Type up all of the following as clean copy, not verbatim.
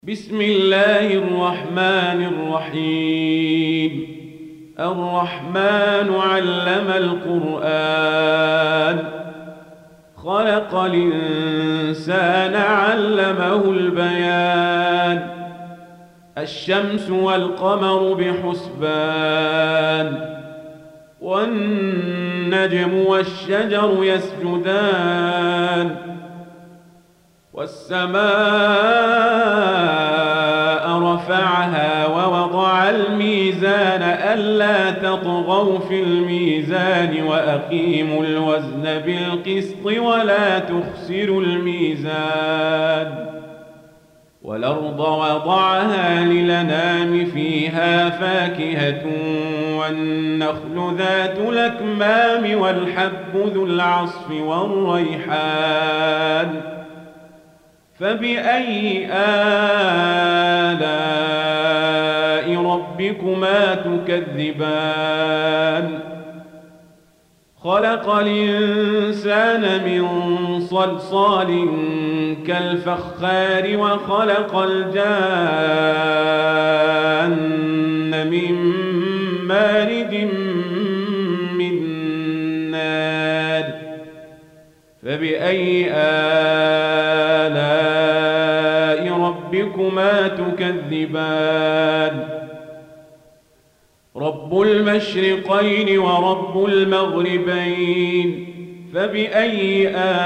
بسم الله الرحمن الرحيم. الرحمن علم القرآن، خلق الإنسان علمه البيان. الشمس والقمر بحسبان، والنجم والشجر يسجدان، والسماء رفعها ووضع الميزان ألا تطغوا في الميزان وأقيموا الوزن بالقسط ولا تخسروا الميزان. والأرض وضعها للأنام فيها فاكهة والنخل ذات الأكمام والحب ذو العصف والريحان. فبأي آلاء ربكما تكذبان؟ خلق الإنسان من صلصال كالفخار وخلق الجان من مارج من نار. فبأي آلاء ربكما تكذبان؟ رب المشرقين ورب المغربين. فبأي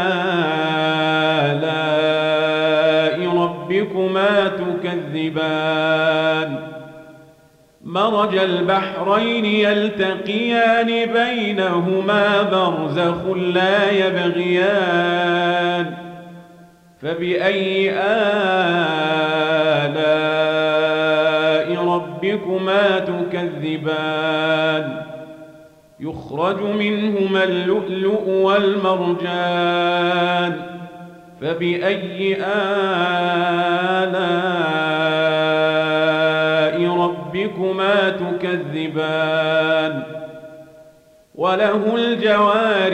آلاء ربكما تكذبان؟ مرج البحرين يلتقيان بينهما برزخ لا يبغيان. فبأي آلاء ربكما تكذبان؟ يخرج منهما اللؤلؤ والمرجان. فبأي آلاء ربكما تكذبان؟ وله الجوار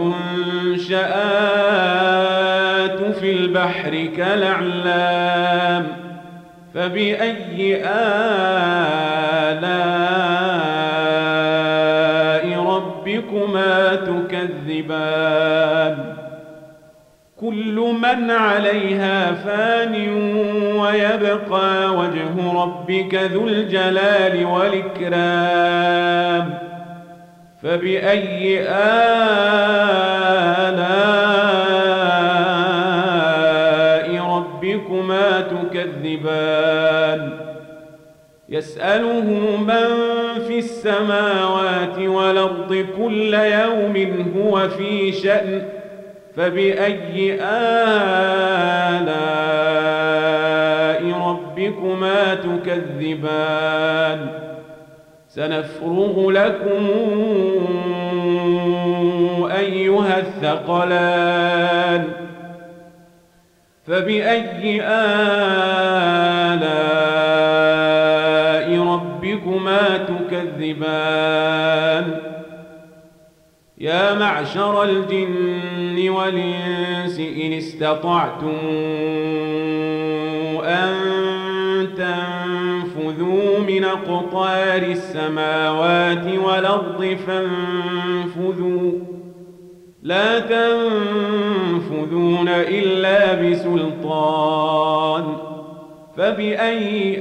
المنشآت في البحر كالأعلام. فبأي آلاء ربكما تكذبان؟ كل من عليها فان ويبقى وجه ربك ذو الجلال والإكرام. فبأي آلاء ربكما تكذبان؟ يسأله من في السماوات والأرض كل يوم هو في شأن. فبأي آلاء ربكما تكذبان؟ سنفرغ لكم أيها الثقلان. فبأي آلاء ربكما تكذبان؟ يا معشر الجن والإنس إن استطعتم أن تنفذوا من أقطار السماوات والأرض فانفذوا، لا تنفذون إلا بسلطان. فبأي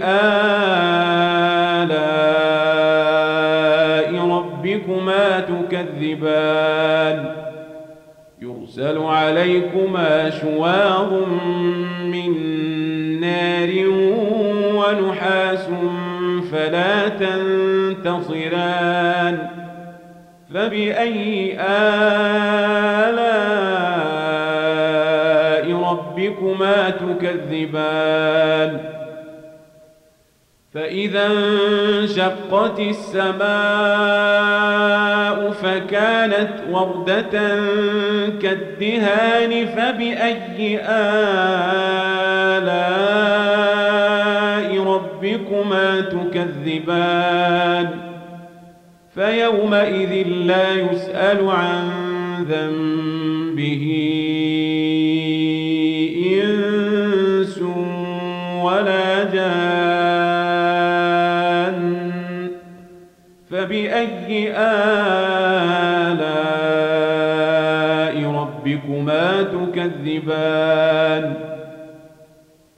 آلاء ربكما تكذبان؟ يرسل عليكما شواظ من نار ونحاس فلا تنتصران. فبأي آلاء ربكما تكذبان؟ فإذا انشقت السماء فكانت وردة كالدهان. فبأي آلاء ربكما تكذبان؟ فيومئذ لا يسأل عن ذنبه إنس ولا جان فبأي آلاء ربكما تكذبان